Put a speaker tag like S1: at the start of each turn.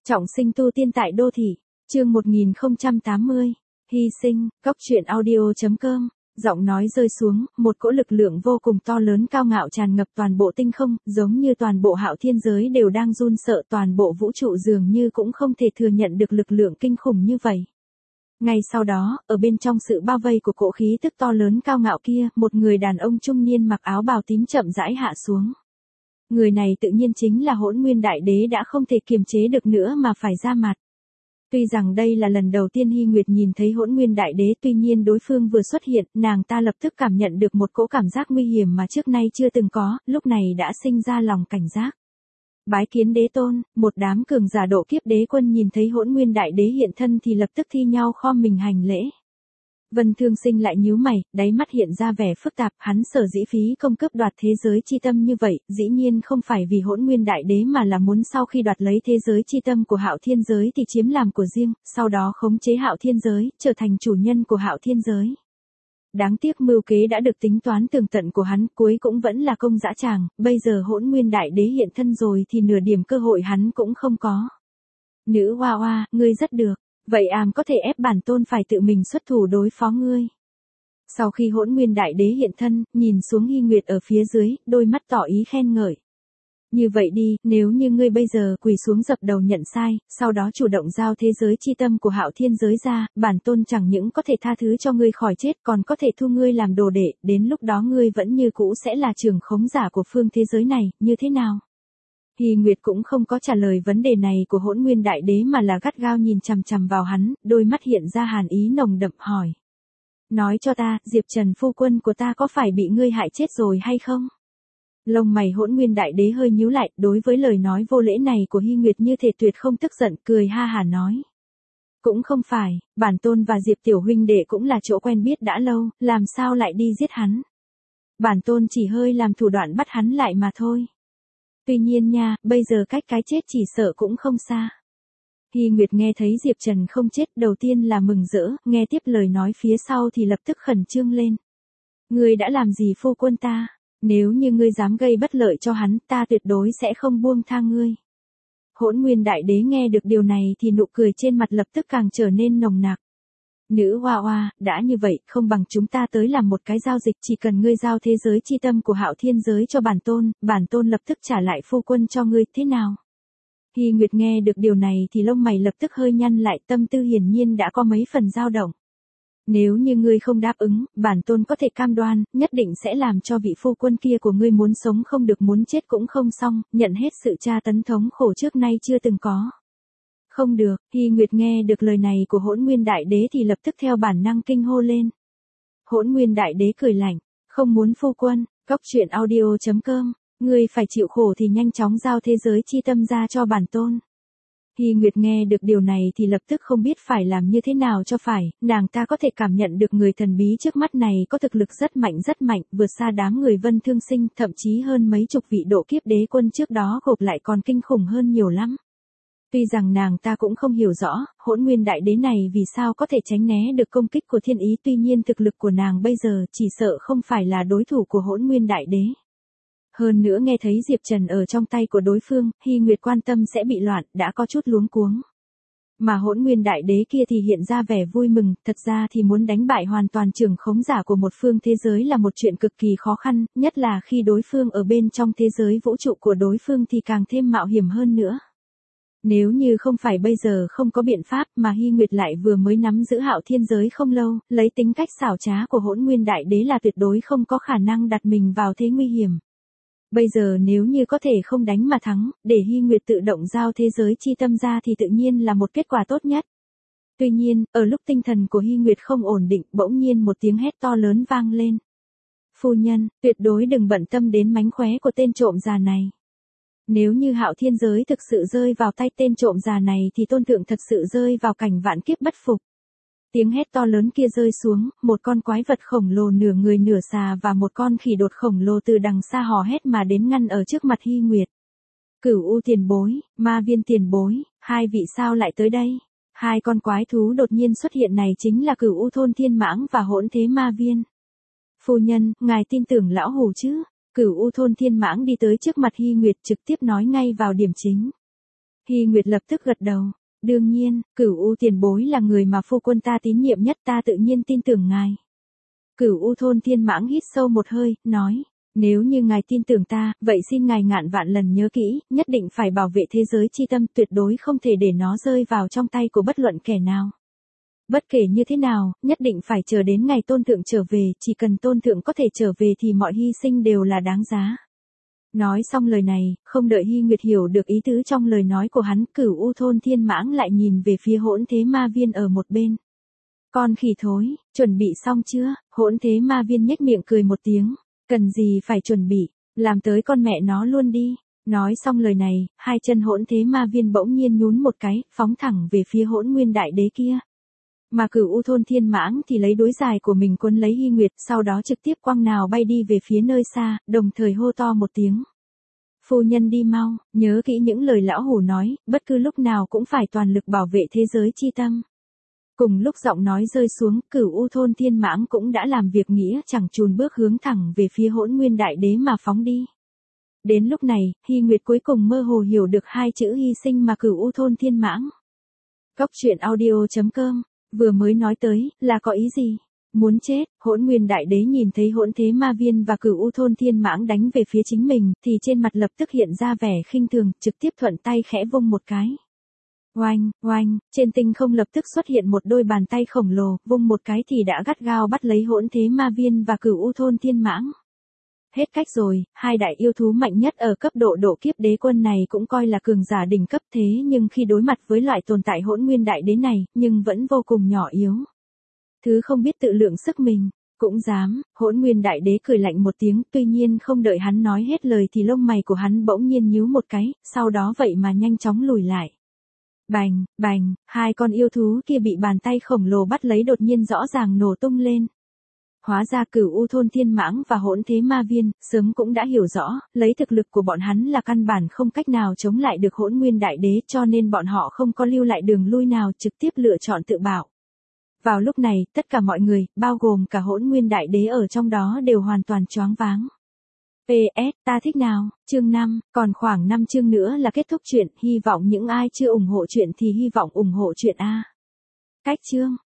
S1: Trọng sinh tu tiên tại đô thị, chương 1080, hy sinh, cốc truyện audio.com, giọng nói rơi xuống, một cỗ lực lượng vô cùng to lớn cao ngạo tràn ngập toàn bộ tinh không, giống như toàn bộ hạo thiên giới đều đang run sợ, toàn bộ vũ trụ dường như cũng không thể thừa nhận được lực lượng kinh khủng như vậy. Ngay sau đó, ở bên trong sự bao vây của cỗ khí tức to lớn cao ngạo kia, một người đàn ông trung niên mặc áo bào tím chậm rãi hạ xuống. Người này tự nhiên chính là Hỗn Nguyên Đại Đế đã không thể kiềm chế được nữa mà phải ra mặt. Tuy rằng đây là lần đầu tiên Hy Nguyệt nhìn thấy Hỗn Nguyên Đại Đế, tuy nhiên đối phương vừa xuất hiện, nàng ta lập tức cảm nhận được một cỗ cảm giác nguy hiểm mà trước nay chưa từng có, lúc này đã sinh ra lòng cảnh giác. Bái kiến đế tôn, một đám cường giả độ kiếp đế quân nhìn thấy Hỗn Nguyên Đại Đế hiện thân thì lập tức thi nhau khom mình hành lễ. Vân Thương Sinh lại nhíu mày, đáy mắt hiện ra vẻ phức tạp, hắn sở dĩ phí công cướp đoạt thế giới chi tâm như vậy, dĩ nhiên không phải vì Hỗn Nguyên Đại Đế mà là muốn sau khi đoạt lấy thế giới chi tâm của Hạo Thiên giới thì chiếm làm của riêng, sau đó khống chế Hạo Thiên giới, trở thành chủ nhân của Hạo Thiên giới. Đáng tiếc mưu kế đã được tính toán tường tận của hắn, cuối cũng vẫn là công dã tràng, bây giờ Hỗn Nguyên Đại Đế hiện thân rồi thì nửa điểm cơ hội hắn cũng không có. Nữ Hoa Hoa, ngươi rất được. Vậy có thể ép bản tôn phải tự mình xuất thủ đối phó ngươi. Sau khi Hỗn Nguyên Đại Đế hiện thân, nhìn xuống Hy Nguyệt ở phía dưới, đôi mắt tỏ ý khen ngợi. Như vậy đi, nếu như ngươi bây giờ quỳ xuống dập đầu nhận sai, sau đó chủ động giao thế giới chi tâm của Hạo Thiên giới ra, bản tôn chẳng những có thể tha thứ cho ngươi khỏi chết còn có thể thu ngươi làm đồ đệ, đến lúc đó ngươi vẫn như cũ sẽ là trưởng khống giả của phương thế giới này, như thế nào? Hy Nguyệt cũng không có trả lời vấn đề này của Hỗn Nguyên Đại Đế mà là gắt gao nhìn chằm chằm vào hắn, đôi mắt hiện ra hàn ý nồng đậm hỏi. Nói cho ta, Diệp Trần phu quân của ta có phải bị ngươi hại chết rồi hay không? Lông mày Hỗn Nguyên Đại Đế hơi nhíu lại, đối với lời nói vô lễ này của Hy Nguyệt như thể tuyệt không tức giận, cười ha hả nói. Cũng không phải, bản tôn và Diệp tiểu huynh đệ cũng là chỗ quen biết đã lâu, làm sao lại đi giết hắn? Bản tôn chỉ hơi làm thủ đoạn bắt hắn lại mà thôi. Tuy nhiên nha, bây giờ cách cái chết chỉ sợ cũng không xa. Hy Nguyệt nghe thấy Diệp Trần không chết, đầu tiên là mừng rỡ, nghe tiếp lời nói phía sau thì lập tức khẩn trương lên. Ngươi đã làm gì phu quân ta? Nếu như ngươi dám gây bất lợi cho hắn, ta tuyệt đối sẽ không buông tha ngươi. Hỗn Nguyên Đại Đế nghe được điều này thì nụ cười trên mặt lập tức càng trở nên nồng nặc. Nữ Hoa Hoa, đã như vậy, không bằng chúng ta tới làm một cái giao dịch, chỉ cần ngươi giao thế giới chi tâm của Hạo Thiên giới cho bản tôn lập tức trả lại phu quân cho ngươi, thế nào? Hy Nguyệt nghe được điều này thì lông mày lập tức hơi nhăn lại, tâm tư hiển nhiên đã có mấy phần dao động. Nếu như ngươi không đáp ứng, bản tôn có thể cam đoan, nhất định sẽ làm cho vị phu quân kia của ngươi muốn sống không được muốn chết cũng không xong, nhận hết sự tra tấn thống khổ trước nay chưa từng có. Không được, Hy Nguyệt nghe được lời này của Hỗn Nguyên Đại Đế thì lập tức theo bản năng kinh hô lên. Hỗn Nguyên Đại Đế cười lạnh, không muốn phu quân, cốc truyện audio.com, ngươi phải chịu khổ thì nhanh chóng giao thế giới chi tâm ra cho bản tôn. Hy Nguyệt nghe được điều này thì lập tức không biết phải làm như thế nào cho phải, nàng ta có thể cảm nhận được người thần bí trước mắt này có thực lực rất mạnh, vượt xa đám người Vân Thương Sinh, thậm chí hơn mấy chục vị độ kiếp đế quân trước đó gộp lại còn kinh khủng hơn nhiều lắm. Tuy rằng nàng ta cũng không hiểu rõ, Hỗn Nguyên Đại Đế này vì sao có thể tránh né được công kích của thiên ý, tuy nhiên thực lực của nàng bây giờ chỉ sợ không phải là đối thủ của Hỗn Nguyên Đại Đế. Hơn nữa nghe thấy Diệp Trần ở trong tay của đối phương, Hy Nguyệt quan tâm sẽ bị loạn, đã có chút luống cuống. Mà Hỗn Nguyên Đại Đế kia thì hiện ra vẻ vui mừng, thật ra thì muốn đánh bại hoàn toàn trưởng khống giả của một phương thế giới là một chuyện cực kỳ khó khăn, nhất là khi đối phương ở bên trong thế giới vũ trụ của đối phương thì càng thêm mạo hiểm hơn nữa. Nếu như không phải bây giờ không có biện pháp mà Hy Nguyệt lại vừa mới nắm giữ Hạo Thiên giới không lâu, lấy tính cách xảo trá của Hỗn Nguyên Đại Đế là tuyệt đối không có khả năng đặt mình vào thế nguy hiểm. Bây giờ nếu như có thể không đánh mà thắng, để Hy Nguyệt tự động giao thế giới chi tâm ra thì tự nhiên là một kết quả tốt nhất. Tuy nhiên, ở lúc tinh thần của Hy Nguyệt không ổn định, bỗng nhiên một tiếng hét to lớn vang lên. Phu nhân, tuyệt đối đừng bận tâm đến mánh khóe của tên trộm già này. Nếu như Hạo Thiên giới thực sự rơi vào tay tên trộm già này thì tôn thượng thật sự rơi vào cảnh vạn kiếp bất phục. Tiếng hét to lớn kia rơi xuống, một con quái vật khổng lồ nửa người nửa xà và một con khỉ đột khổng lồ từ đằng xa hò hét mà đến ngăn ở trước mặt Hy Nguyệt. Cửu U tiền bối, Ma Viên tiền bối, hai vị sao lại tới đây? Hai con quái thú đột nhiên xuất hiện này chính là Cửu U thôn thiên mãng và Hỗn Thế Ma Viên. Phu nhân, ngài tin tưởng lão hủ chứ? Cửu U thôn thiên mãng đi tới trước mặt Hy Nguyệt trực tiếp nói ngay vào điểm chính. Hy Nguyệt lập tức gật đầu. Đương nhiên, Cửu U tiền bối là người mà phu quân ta tín nhiệm nhất, ta tự nhiên tin tưởng ngài. Cửu U Thôn Thiên Mãng hít sâu một hơi, nói. Nếu như ngài tin tưởng ta, vậy xin ngài ngàn vạn lần nhớ kỹ, nhất định phải bảo vệ thế giới chi tâm, tuyệt đối không thể để nó rơi vào trong tay của bất luận kẻ nào. Bất kể như thế nào, nhất định phải chờ đến ngày tôn thượng trở về, chỉ cần tôn thượng có thể trở về thì mọi hy sinh đều là đáng giá. Nói xong lời này, không đợi Hy Nguyệt hiểu được ý tứ trong lời nói của hắn, Cửu U Thôn Thiên Mãng lại nhìn về phía Hỗn Thế Ma Viên ở một bên. Con khỉ thối, chuẩn bị xong chưa? Hỗn Thế Ma Viên nhếch miệng cười một tiếng. Cần gì phải chuẩn bị, làm tới con mẹ nó luôn đi. Nói xong lời này, hai chân Hỗn Thế Ma Viên bỗng nhiên nhún một cái, phóng thẳng về phía Hỗn Nguyên Đại Đế kia. Mà Cửu U Thôn Thiên Mãng thì lấy đuối dài của mình quấn lấy Hy Nguyệt, sau đó trực tiếp quăng nào bay đi về phía nơi xa, đồng thời hô to một tiếng. Phu nhân đi mau, nhớ kỹ những lời lão hủ nói, bất cứ lúc nào cũng phải toàn lực bảo vệ thế giới chi tâm. Cùng lúc giọng nói rơi xuống, Cửu U Thôn Thiên Mãng cũng đã làm việc nghĩa chẳng chùn bước hướng thẳng về phía Hỗn Nguyên Đại Đế mà phóng đi. Đến lúc này, Hy Nguyệt cuối cùng mơ hồ hiểu được hai chữ hy sinh mà Cửu U Thôn Thiên Mãng. Cốc truyện audio.com, vừa mới nói tới, là có ý gì? Muốn chết, Hỗn Nguyên Đại Đế nhìn thấy Hỗn Thế Ma Viên và Cửu U Thôn Thiên Mãng đánh về phía chính mình, thì trên mặt lập tức hiện ra vẻ khinh thường, trực tiếp thuận tay khẽ vung một cái. Oanh, oanh, trên tinh không lập tức xuất hiện một đôi bàn tay khổng lồ, vung một cái thì đã gắt gao bắt lấy Hỗn Thế Ma Viên và Cửu U Thôn Thiên Mãng. Hết cách rồi, hai đại yêu thú mạnh nhất ở cấp độ độ kiếp đế quân này cũng coi là cường giả đỉnh cấp, thế nhưng khi đối mặt với loại tồn tại Hỗn Nguyên Đại Đế này, nhưng vẫn vô cùng nhỏ yếu. Thứ không biết tự lượng sức mình, cũng dám. Hỗn Nguyên Đại Đế cười lạnh một tiếng, tuy nhiên không đợi hắn nói hết lời thì lông mày của hắn bỗng nhiên nhíu một cái, sau đó vậy mà nhanh chóng lùi lại. Bành, bành, hai con yêu thú kia bị bàn tay khổng lồ bắt lấy đột nhiên rõ ràng nổ tung lên. Hóa ra Cửu U Thôn Thiên Mãng và Hỗn Thế Ma Viên, sớm cũng đã hiểu rõ, lấy thực lực của bọn hắn là căn bản không cách nào chống lại được Hỗn Nguyên Đại Đế, cho nên bọn họ không có lưu lại đường lui nào, trực tiếp lựa chọn tự bảo. Vào lúc này, tất cả mọi người, bao gồm cả Hỗn Nguyên Đại Đế ở trong đó đều hoàn toàn choáng váng. PS, ta thích nào, chương 5, còn khoảng 5 chương nữa là kết thúc truyện, hy vọng những ai chưa ủng hộ truyện thì hy vọng ủng hộ truyện A. Cách chương.